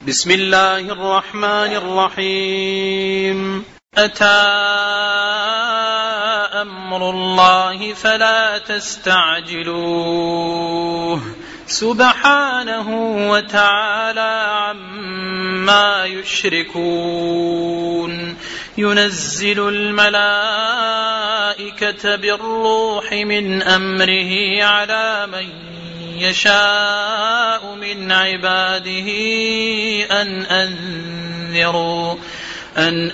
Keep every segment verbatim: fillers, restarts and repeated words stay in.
بسم الله الرحمن الرحيم. أتى أمر الله فلا تستعجلوه سبحانه وتعالى عما يشركون. ينزل الملائكة بالروح من أمره على من يشاء من عباده أن أنذروا أن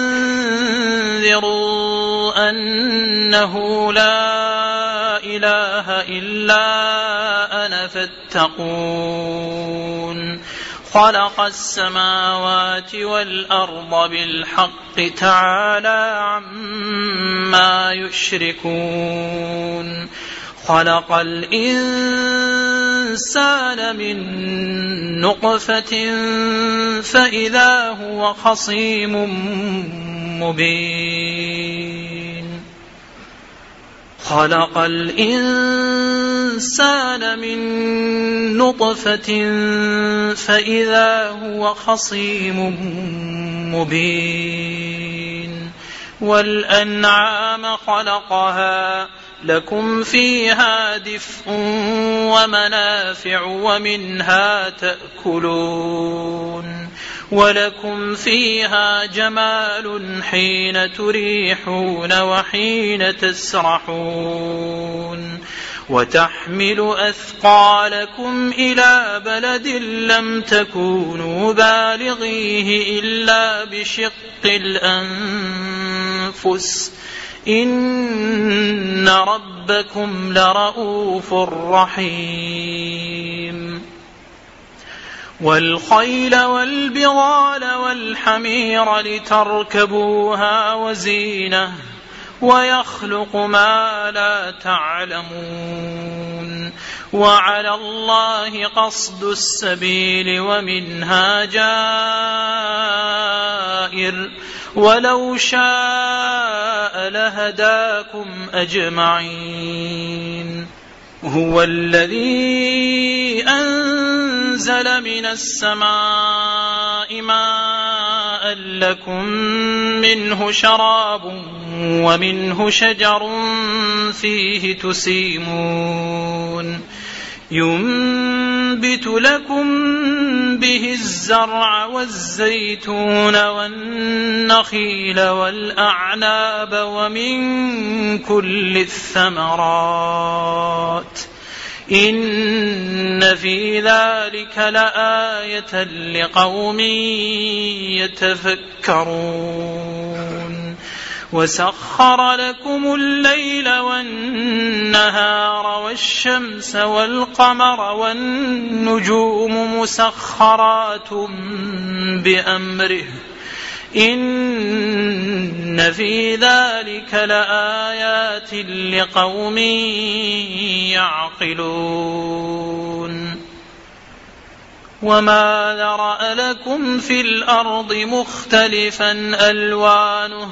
أنذروا أنه لا إله إلا أنا فاتقون. خلق السماوات والأرض بالحق تعالى عما يشركون. خلق الإنسان من نطفة فإذا هو خصيم مبين. خلق الإنسان من نطفة فإذا هو خصيم مبين. والأنعام خلقها لكم فيها دفء ومنافع ومنها تأكلون ولكم فيها جمال حين تريحون وحين تسرحون. وتحمل أثقالكم إلى بلد لم تكونوا بالغيه إلا بشق الأنفس إن ربكم لرؤوف رحيم. والخيل والبغال والحمير لتركبوها وزينة ويخلق ما لا تعلمون. وعلى الله قصد السبيل ومنها جائر ولو شاء لهداكم أجمعين. هو الذي أنزل من السماء ماء لكم منه شراب ومنه شجر فيه تسيمون. ينبت لكم به الزرع والزيتون والنخيل والأعناب ومن كل الثمرات إن في ذلك لآية لقوم يتفكرون. وسخر لكم الليل والنهار والشمس والقمر والنجوم مسخرات بأمره إن في ذلك لآيات لقوم يعقلون. وما ذرأ لكم في الأرض مختلفا ألوانه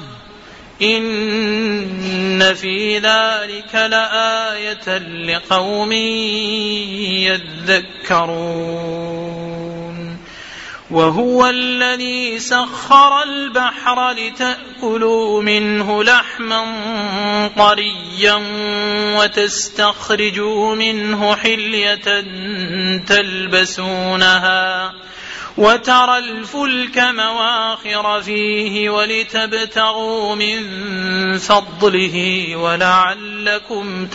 إن في ذلك لآية لقوم يذكرون. وهو الذي سخر البحر لتأكلوا منه لحما طريا وتستخرجوا منه حلية تلبسونها وترى الفلك مواخر فيه ولتبتغوا من فضله ولعلكم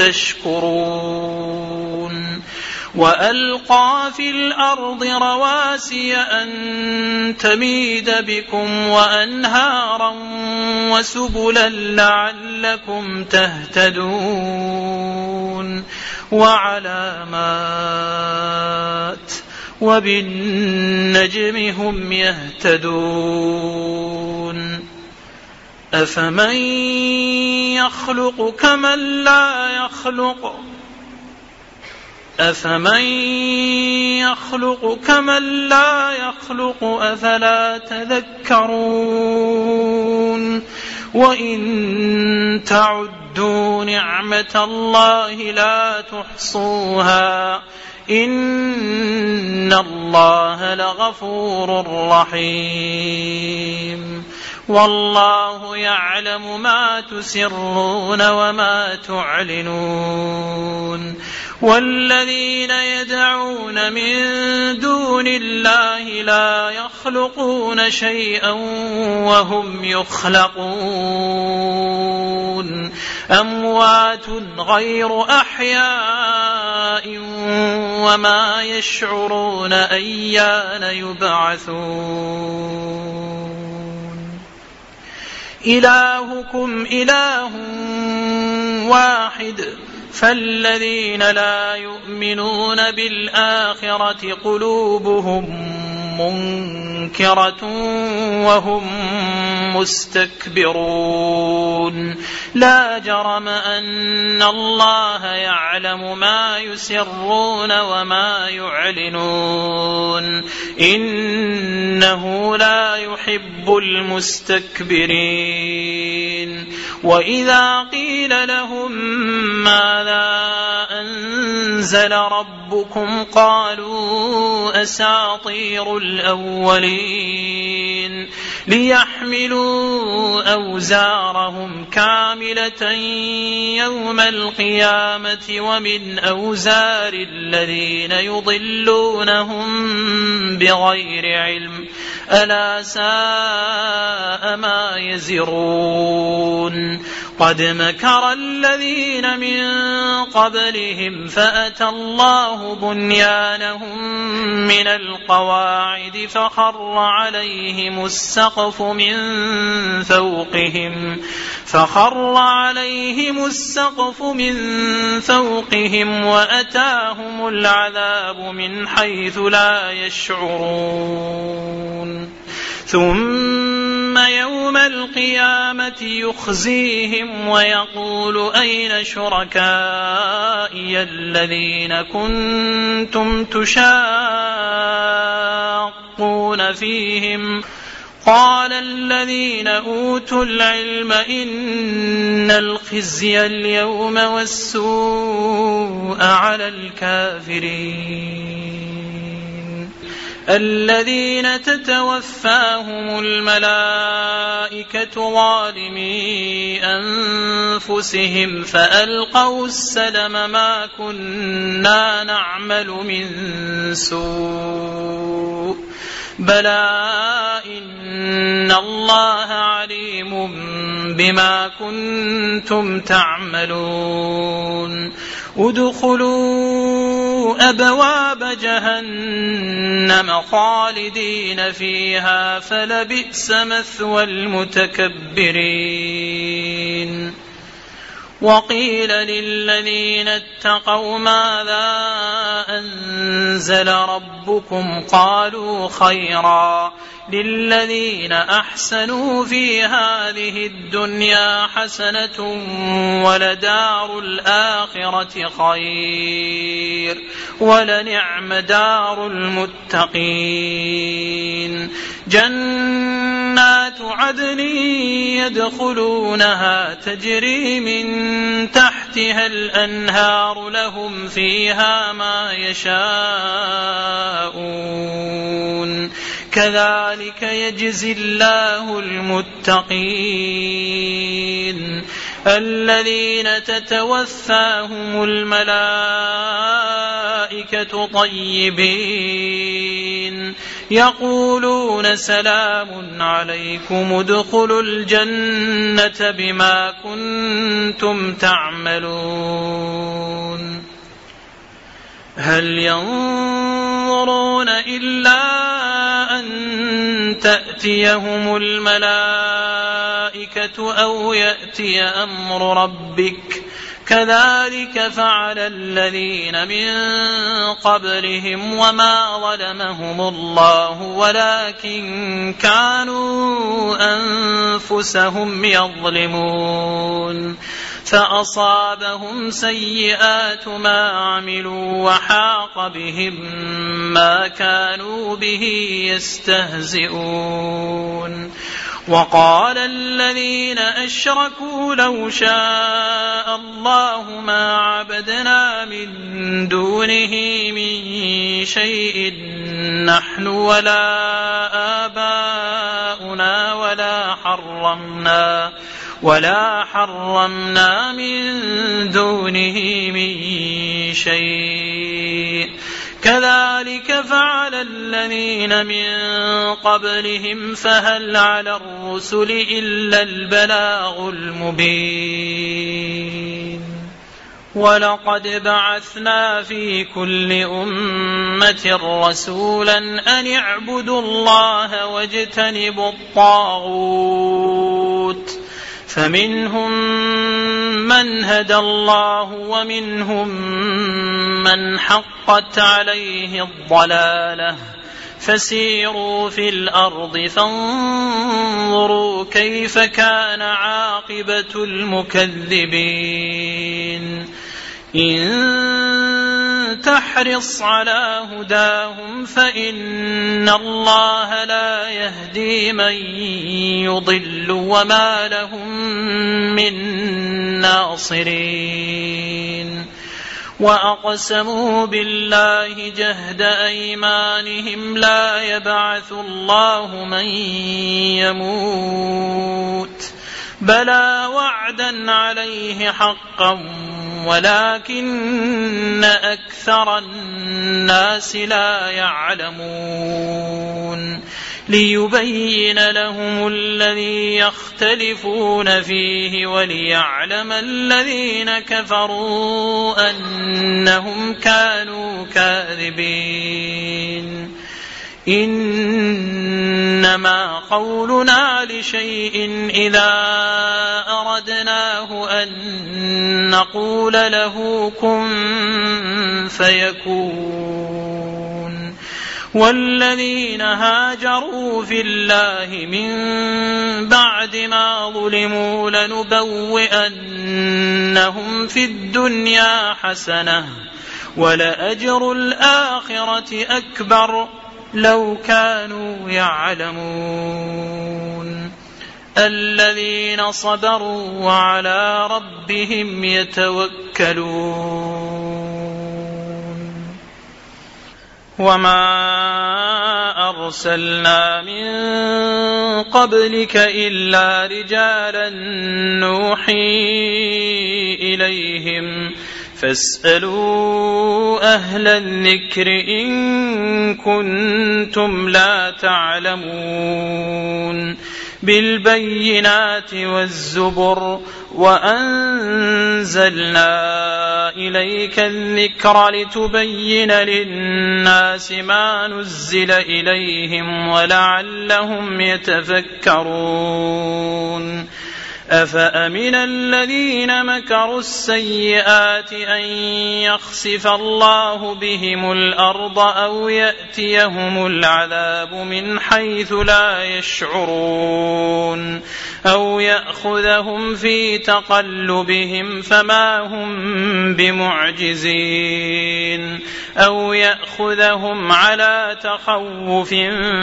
تشكرون. وألقى في الأرض رواسي أن تميد بكم وأنهارا وسبلا لعلكم تهتدون. وعلامات وبالنجم هم يهتدون. أفمن يخلق كمن لا يخلق أفمن يخلق كمن لا يخلق أفلا تذكرون. وإن تعدوا نعمة الله لا تحصوها إن الله لغفور رحيم والله يعلم ما تسرون وما تعلنون والذين يدعون من دون الله لا يخلقون شيئا وهم يخلقون أموات غير أحياء وما يشعرون أيان يبعثون إلهكم إله واحد فالذين لا يؤمنون بالآخرة قلوبهم منكرة وهم مستكبرون لا جرم أن الله يعلم ما يسرون وما يعلنون إنه لا يحب المستكبرين وإذا قيل لهم ماذا أنزل ربكم قالوا أساطير الأولين ليحملوا أوزارهم كاملة يوم القيامة ومن أوزار الذين يضلونهم بغير علم ألا ساء ما يزرون قد مكر الذين من قبلهم فأتى الله بنيانهم من القواعد فخر عليهم السقف من فوقهم فخر عليهم السقف من فوقهم وأتاهم العذاب من حيث لا يشعرون ثم يوم القيامة يخزيهم ويقول أين شركائي الذين كنتم تشاقون فيهم قال الذين أوتوا العلم إن الخزي اليوم والسوء على الكافرين الذين تتوفاهم الملائكة ظالمي أنفسهم فألقوا السلم ما كنا نعمل من سوء بلى إن الله عليم بما كنتم تعملون ادخلوا أبواب جهنم خالدين فيها فلبئس مثوى المتكبرين وقيل للذين اتقوا ماذا أنزل ربكم قالوا خيرا للذين أحسنوا في هذه الدنيا حسنة ولدار الآخرة خير ولنعم دار المتقين جنات عدن يدخلونها تجري من تحتها الأنهار لهم فيها ما يشاءون كذلك يجزي الله المتقين الذين تتوفاهم الملائكة طيبين يقولون سلام عليكم ادخلوا الجنة بما كنتم تعملون هل ينظرون إلا أن تأتيهم الملائكة أو يأتي أمر ربك كذلك فعل الذين من قبلهم وما ظلمهم الله ولكن كانوا أنفسهم يظلمون فأصابهم سيئات ما عملوا وحاق بهم ما كانوا به يستهزئون وقال الذين أشركوا لو شاء الله ما عبدنا من دونه من شيء نحن ولا آباؤنا ولا حرمنا ولا حرمنا من دونه من شيء كذلك فعل الذين من قبلهم فهل على الرسل إلا البلاغ المبين ولقد بعثنا في كل أمة رسولا أن اعبدوا الله واجتنبوا الطاغوت فمنهم من هدى الله ومنهم من حقت عليه الضلالة فسيروا في الأرض فانظروا كيف كان عاقبة المكذبين إن تحرص على هداهم فإن الله لا يهدي من يضل وما لهم من ناصرين وأقسموا بالله جهد أيمانهم لا يبعث الله من يموت بلى وعدا عليه حقا ولكن أكثر الناس لا يعلمون ليبين لهم الذي يختلفون فيه وليعلم الذين كفروا أنهم كانوا كاذبين إنما قولنا لشيء إذا أردناه أن نقول له كن فيكون والذين هاجروا في الله من بعد ما ظلموا لنبوئنهم في الدنيا حسنة ولأجر الآخرة أكبر لو كانوا يعلمون الذين صبروا وعلى ربهم يتوكلون وما أرسلنا من قبلك إلا رجالا نوحي إليهم فاسألوا أهل الذكر إن كنتم لا تعلمون بالبينات والزبر وأنزلنا إليك الذكر لتبين للناس ما نزل إليهم ولعلهم يتفكرون أفأمن الذين مكروا السيئات أن يخسف الله بهم الأرض أو يأتيهم العذاب من حيث لا يشعرون أو يأخذهم في تقلبهم فما هم بمعجزين أو يأخذهم على تخوف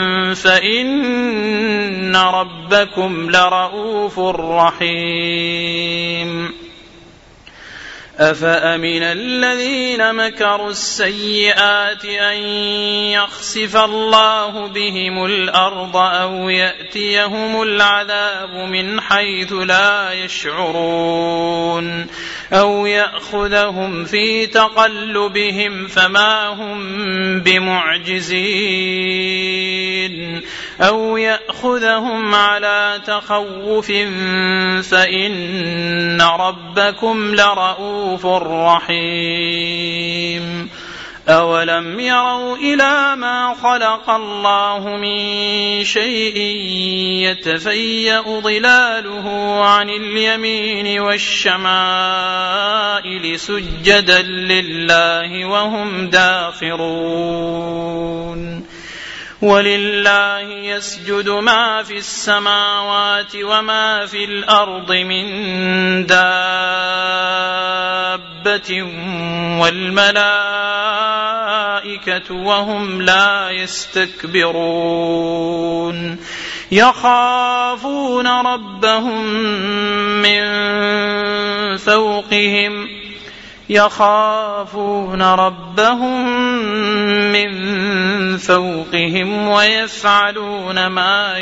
فإن ربكم لرؤوف رحيم أفأمن الذين مكروا السيئات أن يخسف الله بهم الأرض أو يأتيهم العذاب من حيث لا يشعرون أو يأخذهم في تقلبهم فما هم بمعجزين أو يأخذهم على تخوف فإن ربكم لرؤوف رحيم أولم يروا إلى ما خلق الله من شيء يتفيأ ظلاله عن اليمين والشمائل سجدا لله وهم داخرون ولله يسجد ما في السماوات وما في الأرض من دابة والملائكة وهم لا يستكبرون يخافون ربهم من فوقهم يخافون ربهم من فوقهم ويفعلون ما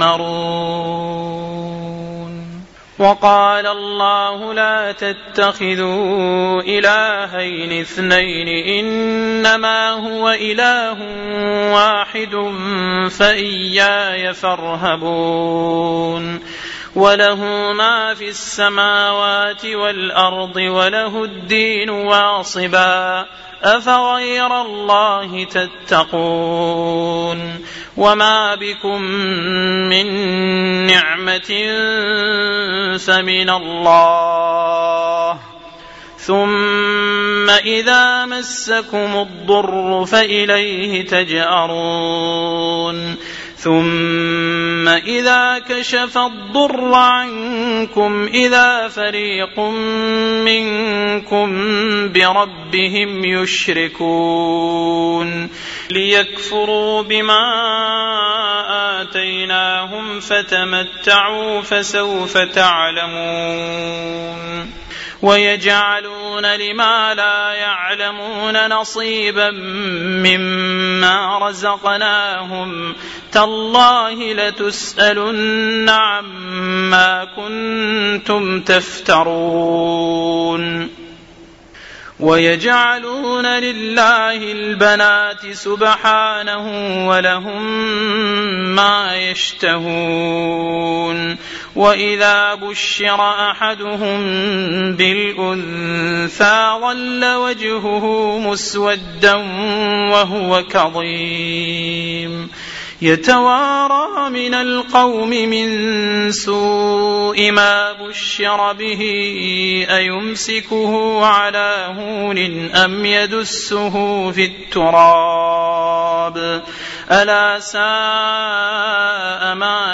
يؤمرون. وقال الله لا تتخذوا إلهين اثنين إنما هو إله واحد فإياي فارهبون. وله ما في السماوات والأرض وله الدين واصبا أفغير الله تتقون. وما بكم من نعمة فمن الله ثم إذا مسكم الضر فإليه تجأرون. ثم إذا كشف الضر عنكم إذا فريق منكم بربهم يشركون ليكفروا بما آتيناهم فتمتعوا فسوف تعلمون. ويجعلون لما لا يعلمون نصيبا مما رزقناهم تالله لتسألن عما كنتم تفترون. ويجعلون لله البنات سبحانه ولهم ما يشتهون. وإذا بشر أحدهم بالأنثى ظل وجهه مسودا وهو كظيم يتوارى من القوم من سوء ما بشر به أيمسكه على هون أم يدسه في التراب ألا ساء ما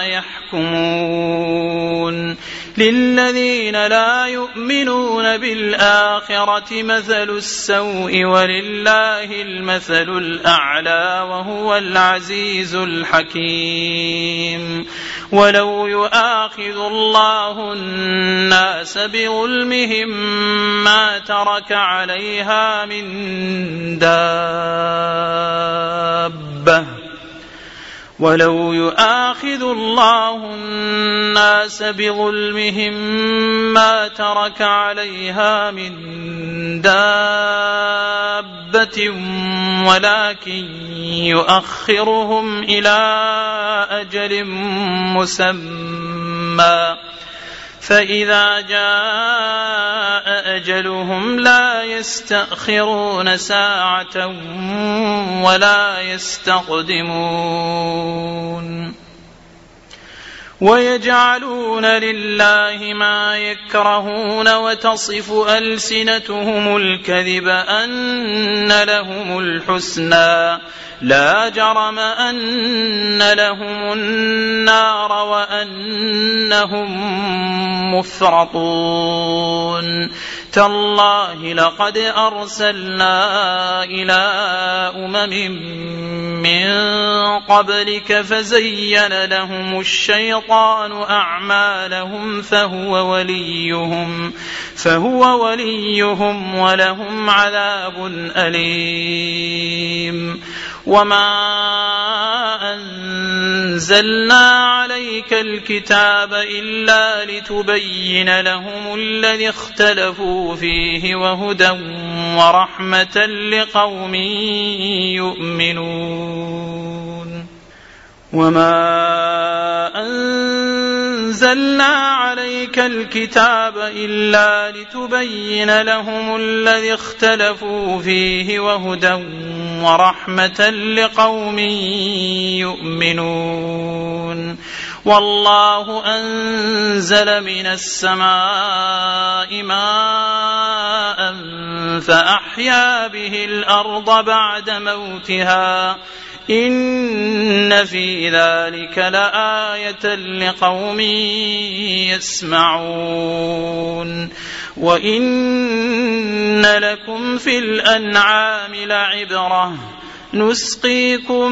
يحكمون. للذين لا يؤمنون بالآخرة مثل السوء ولله المثل الأعلى وهو العزيز الحكيم. ولو يؤاخذ الله الناس بظلمهم ما ترك عليها من دابة ولو يؤاخذ الله الناس بظلمهم ما ترك عليها من دابة ولكن يؤخرهم إلى أجل مسمى فإذا جاء أجلهم لا يستأخرون ساعة ولا يستقدمون. ويجعلون لله ما يكرهون وتصف ألسنتهم الكذب أن لهم الحسنى لا جرم أن لهم النار وأنهم مفرطون. تالله لقد أرسلنا إلى أمم من قبلك فزين لهم الشيطان أعمالهم فهو وليهم فهو وليهم ولهم عذاب أليم. وما أنزلنا عليك الكتاب إلا لتبين لهم الذي اختلفوا فيه وهدى ورحمة لقوم يؤمنون. وما أنزلنا عليك الكتاب إلا لتبين لهم الذي اختلفوا فيه وهدى ورحمة لقوم يؤمنون. والله أنزل من السماء ماء فأحيا به الأرض بعد موتها إن في ذلك لآية لقوم يسمعون. وإن لكم في الأنعام لعبرة نسقيكم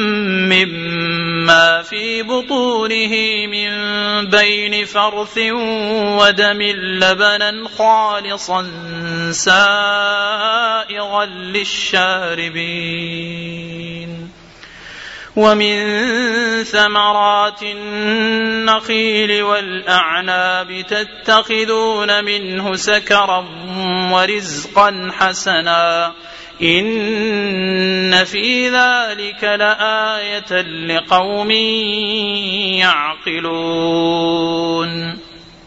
مما في بطونه من بين فرث ودم لبنا خالصا سائغا للشاربين ومن ثمرات النخيل والأعناب تتخذون منه سكرا ورزقا حسنا إن في ذلك لآية لقوم يعقلون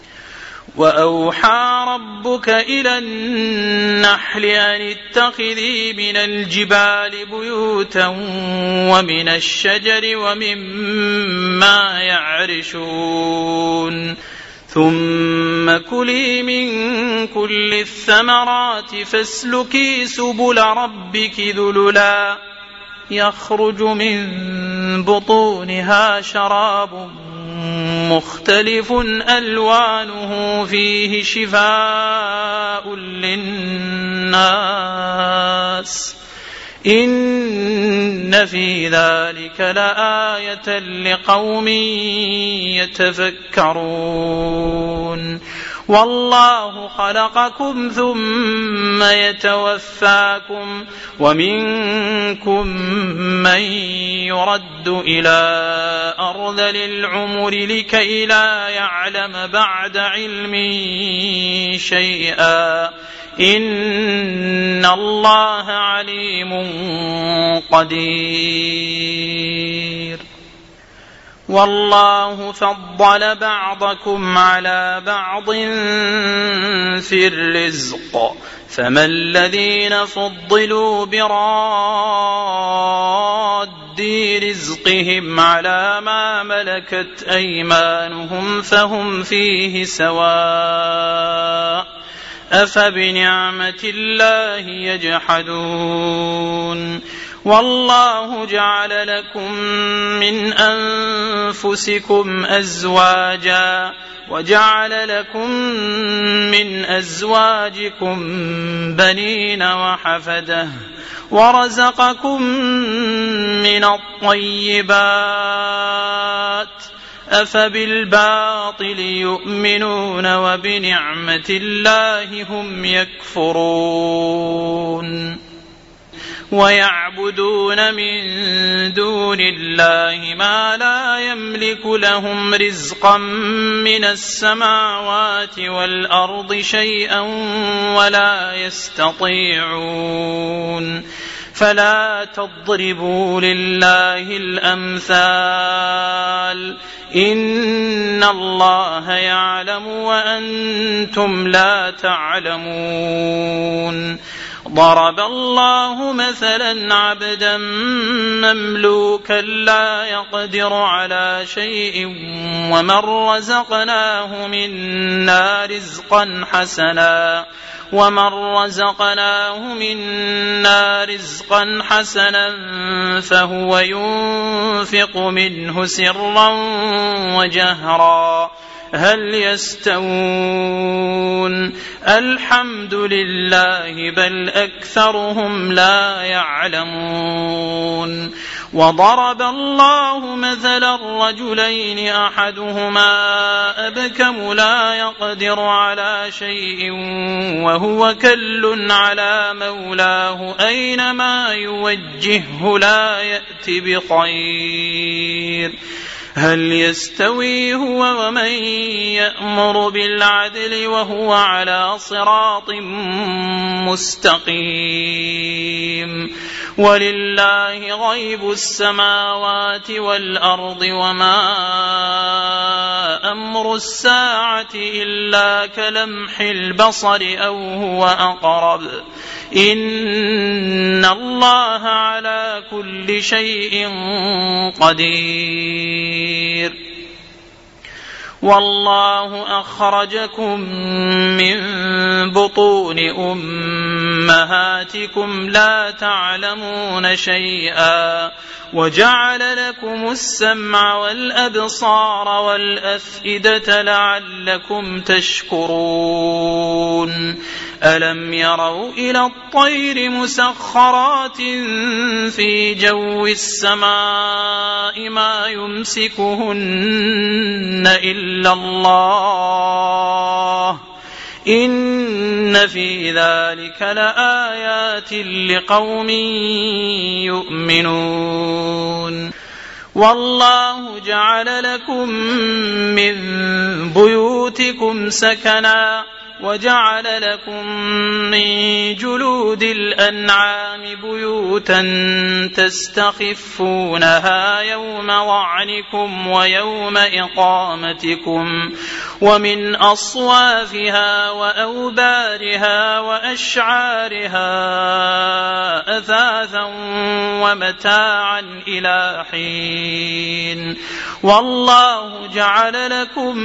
وأوحى ربك إلى النحل أن اتخذي من الجبال بيوتا ومن الشجر ومما يعرشون ثم كلي من كل الثمرات فاسلكي سبل ربك ذللا يخرج من بطونها شراب مختلف ألوانه فيه شفاء للناس إن في ذلك لآية لقوم يتفكرون والله خلقكم ثم يتوفاكم ومنكم من يرد إلى أرذل العمر لكي لا يعلم بعد علم شيئا إن الله عليم قدير والله فضل بعضكم على بعض في الرزق فما الذين فضلوا براد رزقهم على ما ملكت أيمانهم فهم فيه سواء أفبنعمة الله يجحدون والله جعل لكم من أنفسكم أزواجا وجعل لكم من أزواجكم بنين وحفدة ورزقكم من الطيبات أفبالباطل يؤمنون وبنعمة الله هم يكفرون ويعبدون من دون الله ما لا يملك لهم رزقا من السماوات والأرض شيئا ولا يستطيعون فلا تضربوا لله الأمثال إن الله يعلم وأنتم لا تعلمون ضرب الله مثلا عبدا مملوكا لا يقدر على شيء ومن رزقناه منا رزقا حسنا ومن رزقناه منا رزقا حسنا فهو ينفق منه سرا وجهرا هل يستوون الحمد لله بل أكثرهم لا يعلمون وضرب الله مثلا رجلين أحدهما أبكم لا يقدر على شيء وهو كل على مولاه أينما يوجهه لا يأتي بخير هل يستوي هو ومن يأمر بالعدل وهو على صراط مستقيم ولله غيب السماوات والأرض وما أمر الساعة إلا كلمح البصر أو هو أقرب إن الله على كل شيء قدير والله أخرجكم من بطون أمهاتكم لا تعلمون شيئا وجعل لكم السمع والأبصار والأفئدة لعلكم تشكرون ألم يروا إلى الطير مسخرات في جو السماء ما يمسكهن إلا الله إن في ذلك لآيات لقوم يؤمنون والله جعل لكم من بيوتكم سكنا وجعل لكم من جلود الأنعام بيوتا تستخفونها يوم ظعنكم ويوم إقامتكم ومن أصوافها وأوبارها وأشعارها أثاثا ومتاعا إلى حين والله جعل لكم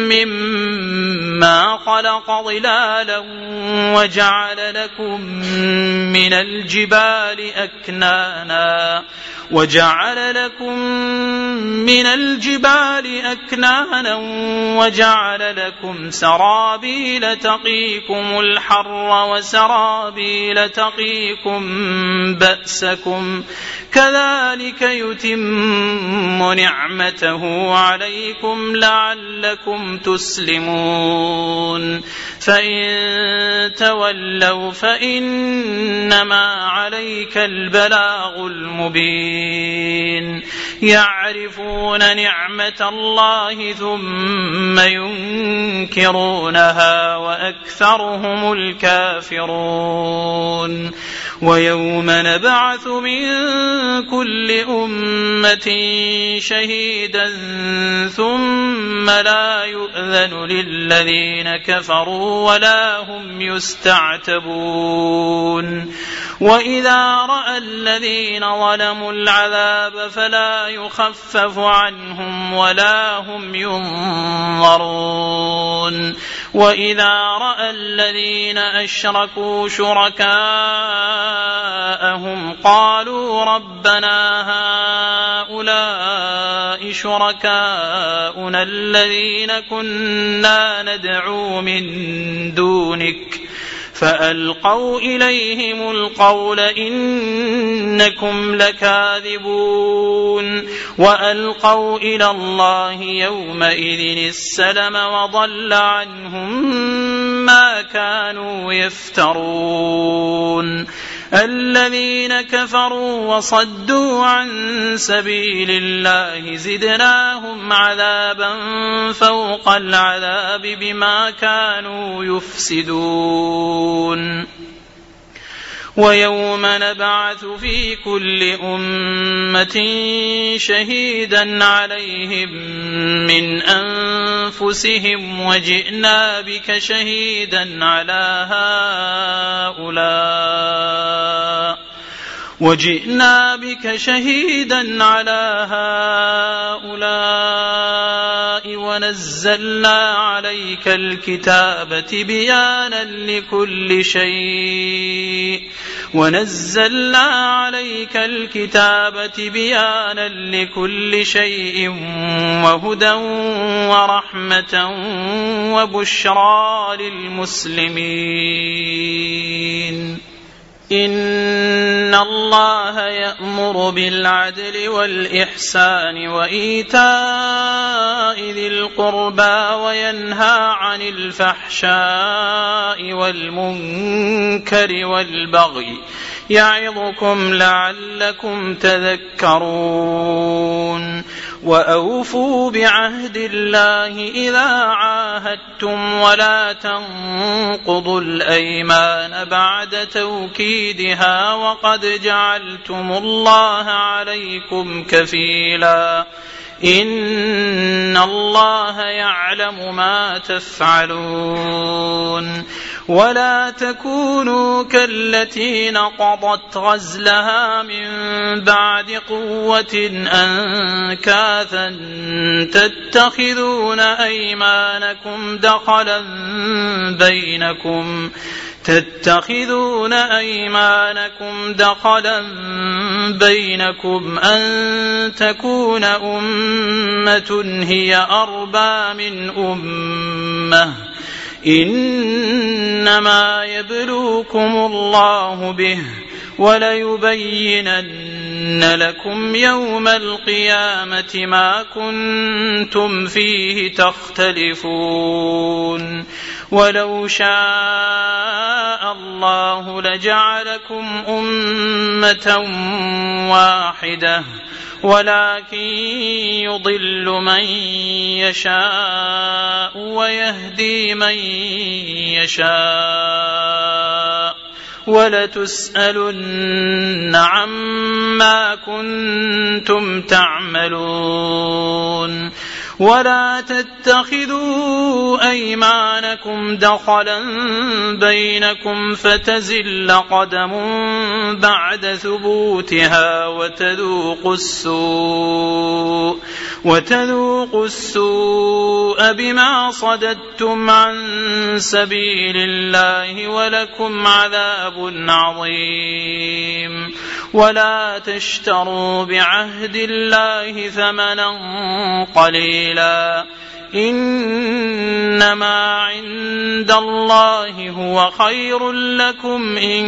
مما خلق ظلالا وجعل لكم من الجبال أكنانا وجعل لكم من الجبال أكنانا وجعل لكم سرابيل تقيكم الحر وسرابيل تقيكم بأسكم كذلك يتم نعمته عليكم لعلكم تسلمون فإن تولوا فإنما عليك البلاغ المبين يعرفون نعمة الله ثم ينكرونها وأكثرهم الكافرون ويوم نبعث من كل أمة شهيدا ثم لا يؤذن للذين كفروا ولا هم يستعتبون وإذا رأى الذين ظلموا العذاب فلا يخفف عنهم ولا هم ينظرون وإذا رأى الذين أشركوا شركاءهم قالوا ربنا هؤلاء شركاؤنا الذين كنا ندعو من دونك فألقوا إليهم القول إنكم لكاذبون وألقوا إلى الله يومئذ السلم وضل عنهم ما كانوا يفترون الذين كفروا وصدوا عن سبيل الله زدناهم عذابا فوق العذاب بما كانوا يفسدون ويوم نبعث في كل أمة شهيدا عليهم من أنفسهم وجئنا بك شهيدا على هؤلاء وجئنا بك شهيدا على هؤلاء ونزلنا عليك الكتاب تبيانا لكل شيء ونزلنا عليك الكتاب تبيانا لكل شيء وهدى ورحمة وبشرى للمسلمين إن الله يأمر بالعدل والإحسان وإيتاء ذي القربى وينهى عن الفحشاء والمنكر والبغي يعظكم لعلكم تذكرون وأوفوا بعهد الله إذا عاهدتم ولا تنقضوا الأيمان بعد توكيدها وقد جعلتم الله عليكم كفيلا إن الله يعلم ما تفعلون ولا تكونوا كالتي نقضت غزلها من بعد قوة أنكاثا تتخذون أيمانكم دخلا بينكم تتخذون أيمانكم دخلا بينكم أن تكون أمة هي أربى من أمة إنما يبلوكم الله به وليبينن لكم يوم القيامة ما كنتم فيه تختلفون ولو شاء الله لجعلكم أمة واحدة ولكن يضل من يشاء ويهدي من يشاء ولتسألن عما كنتم تعملون ولا تتخذوا أيمانكم دخلا بينكم فتزل قدم بعد ثبوتها وتذوقوا السوء وتذوقوا السوء بما صددتم عن سبيل الله ولكم عذاب عظيم ولا تشتروا بعهد الله ثمنا قليلا إنما عند الله هو خير لكم إن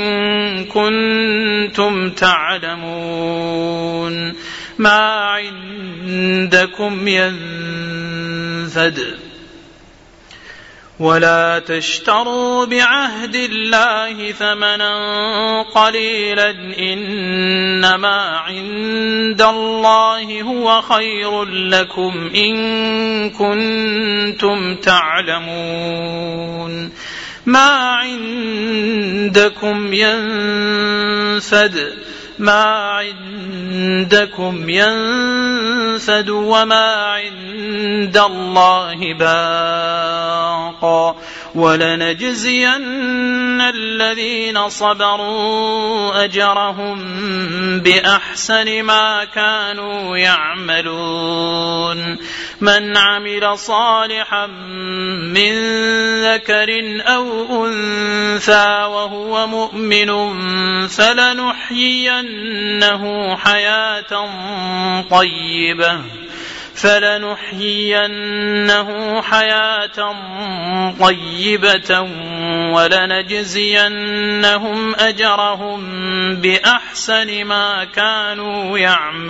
كنتم تعلمون ما عندكم ينفد ولا تشتروا بعهد الله ثمنا قليلا إنما عند الله هو خير لكم إن كنتم تعلمون ما عندكم ينفد ما عندكم ينفد وما عند الله باق ولنجزين الذين صبروا أجرهم بأحسن ما كانوا يعملون من عمل صالحا من ذكر أو أنثى وهو مؤمن فلنحيينه حياة طيبة فلنحيينه حياة طيبة ولنجزينهم أجرهم بأحسن ما كانوا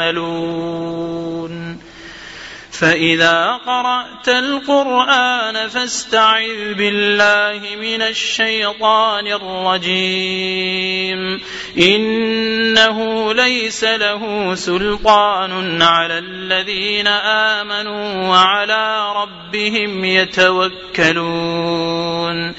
يعملون فإذا قرأت القرآن فاستعذ بالله من الشيطان الرجيم إنه ليس له سلطان على الذين آمنوا وعلى ربهم يتوكلون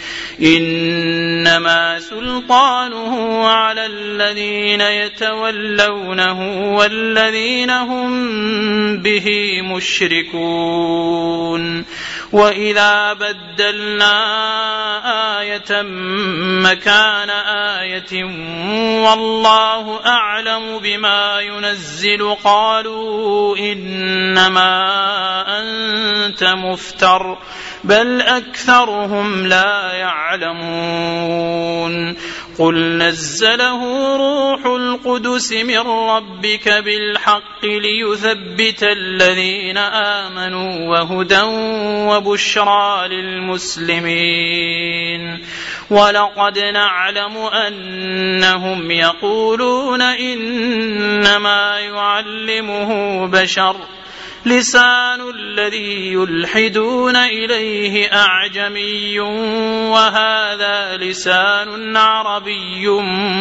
إنما سلطانه على الذين يتولونه والذين هم به مشركون يشركون وإذا بدلنا آية مكان آية والله أعلم بما ينزل قالوا إنما أنت مفتر بل أكثرهم لا يعلمون قل نزله روح القدس من ربك بالحق ليثبت الذين آمنوا وهدى وبشرى للمسلمين ولقد نعلم أنهم يقولون إنما يعلمه بشر لسان الذي يلحدون إليه أعجمي وهذا لسان عربي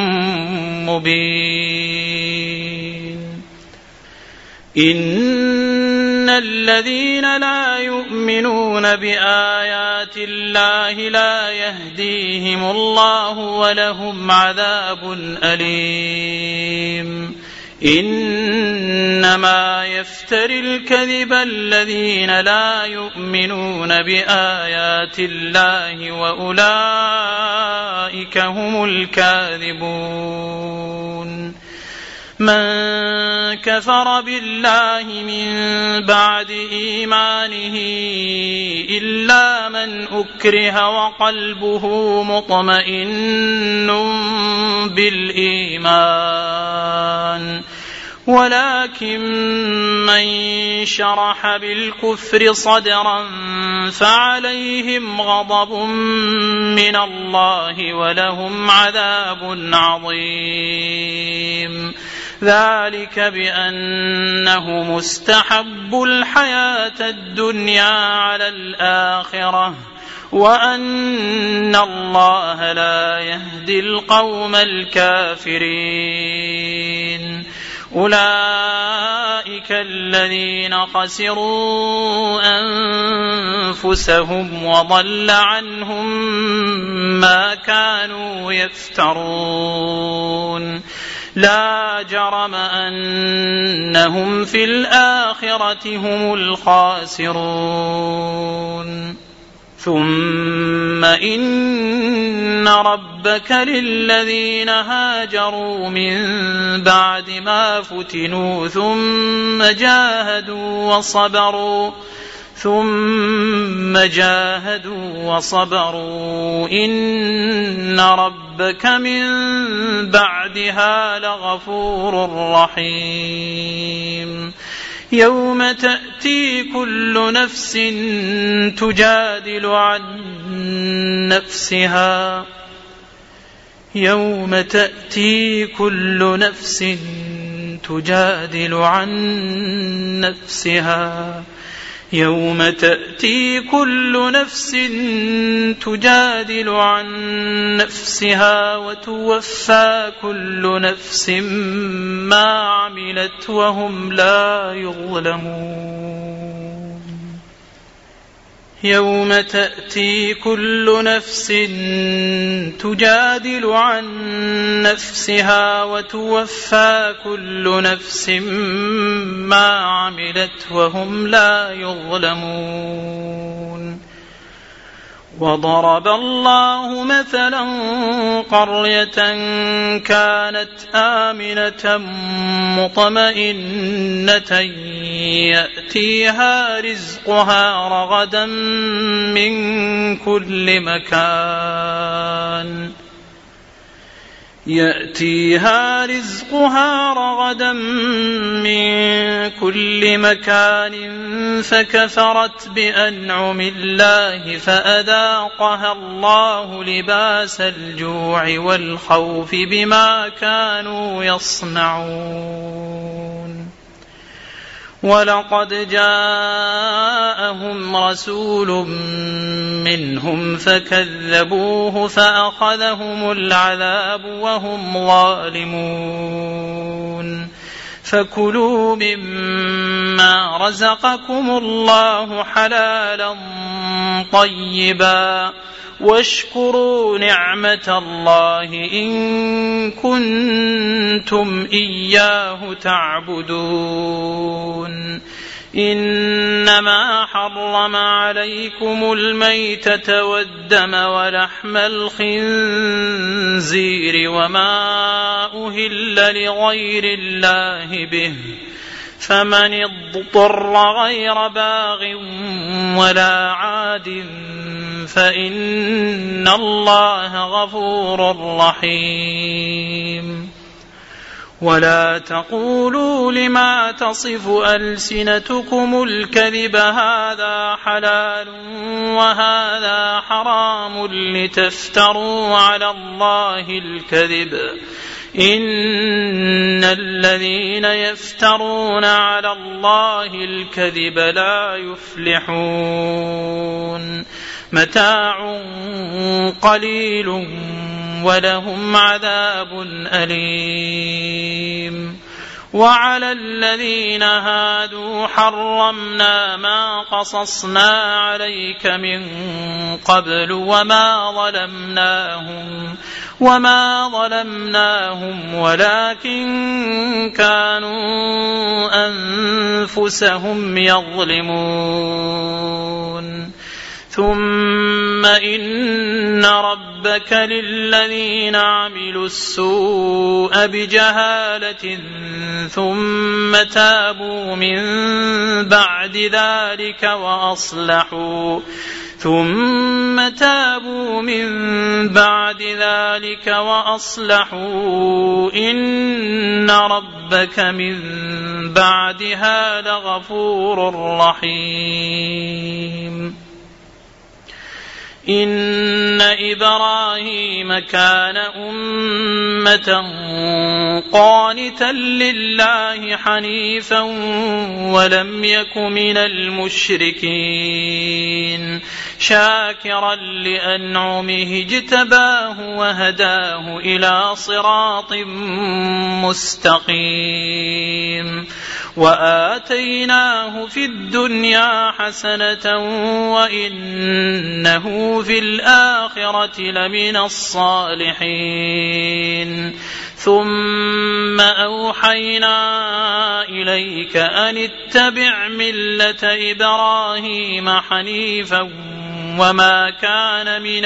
مبين إن الذين لا يؤمنون بآيات الله لا يهديهم الله ولهم عذاب أليم إنما يفتري الكذب الذين لا يؤمنون بآيات الله وأولئك هم الكاذبون من كفر بالله من بعد إيمانه إلا من أكره وقلبه مطمئن بالإيمان ولكن من شرح بالكفر صدرا فعليهم غضب من الله ولهم عذاب عظيم ذلك بأنه مستحب الحياة الدنيا على الآخرة وأن الله لا يهدي القوم الكافرين أولئك الذين خسروا أنفسهم وضل عنهم ما كانوا يفترون لا جرم أنهم في الآخرة هم الخاسرون ثم إن ربك للذين هاجروا من بعد ما فتنوا ثم جاهدوا وصبروا ثم جاهدوا وصبروا إن ربك من بعدها لغفور رحيم يوم تأتي كل نفس تجادل عن نفسها يوم تأتي كل نفس تجادل عن نفسها يوم تأتي كل نفس تجادل عن نفسها وتوفى كل نفس ما عملت وهم لا يظلمون يوم تأتي كل نفس تجادل عن نفسها وتوفى كل نفس ما عملت وهم لا يظلمون وضرب الله مثلا قرية كانت آمنة مطمئنة يأتيها رزقها رغدا من كل مكان يأتيها رزقها رغدا من كل مكان فكفرت بأنعم الله فأذاقها الله لباس الجوع والخوف بما كانوا يصنعون ولقد جاءهم رسول منهم فكذبوه فأخذهم العذاب وهم ظالمون فكلوا مما رزقكم الله حلالا طيبا واشكروا نعمة الله إن كنتم إياه تعبدون إنما حرم عليكم الميتة والدم ولحم الخنزير وما أهل لغير الله به فمن اضطر غير باغ ولا عاد فإن الله غفور رحيم ولا تقولوا لما تصف ألسنتكم الكذب هذا حلال وهذا حرام لتفتروا على الله الكذب إن الذين يفترون على الله الكذب لا يفلحون متاع قليل ولهم عذاب أليم وعلى الذين هادوا حرمنا ما قصصنا عليك من قبل وما ظلمناهم وما ظلمناهم ولكن كانوا أنفسهم يظلمون ثم إن ربك للذين عملوا السوء بجهالة ثم تابوا من بعد ذلك وأصلحوا ثم تابوا من بعد ذلك وأصلحوا إن ربك من بعدها لغفور رحيم. إن إبراهيم كان أمة قانتا لله حنيفا ولم يك من المشركين شاكرا لأنعمه اجتباه وهداه إلى صراط مستقيم وآتيناه في الدنيا حسنة وإنه في الآخرة لمن الصالحين. ثم أوحينا إليك أن اتبع ملة إبراهيم حنيفا وما كان من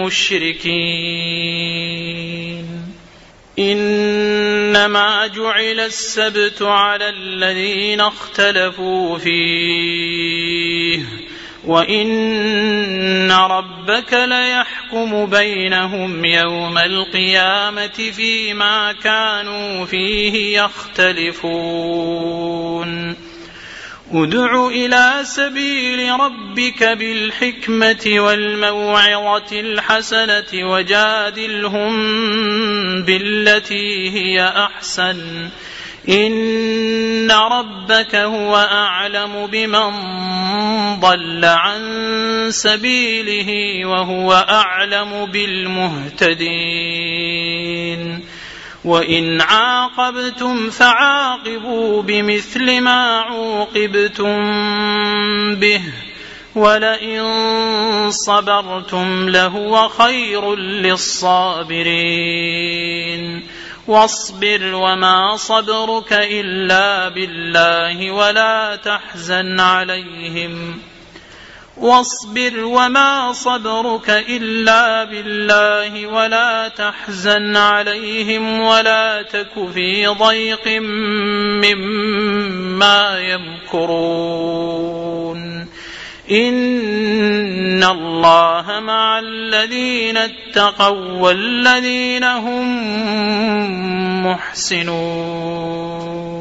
المشركين. إنما جعل السبت على الذين اختلفوا فيه وإن ربك ليحكم بينهم يوم القيامة فيما كانوا فيه يختلفون. ادع إلى سبيل ربك بالحكمة والموعظة الحسنة وجادلهم بالتي هي أحسن إن ربك هو أعلم بمن ضل عن سبيله وهو أعلم بالمهتدين. وإن عاقبتم فعاقبوا بمثل ما عوقبتم به ولئن صبرتم لهو خير للصابرين. واصبر وما صبرك إلا بالله ولا تحزن عليهم واصبر وما صبرك إلا بالله ولا تحزن عليهم ولا تك في ضيق مما يمكرون. إن الله مع الذين اتقوا والذين هم محسنون.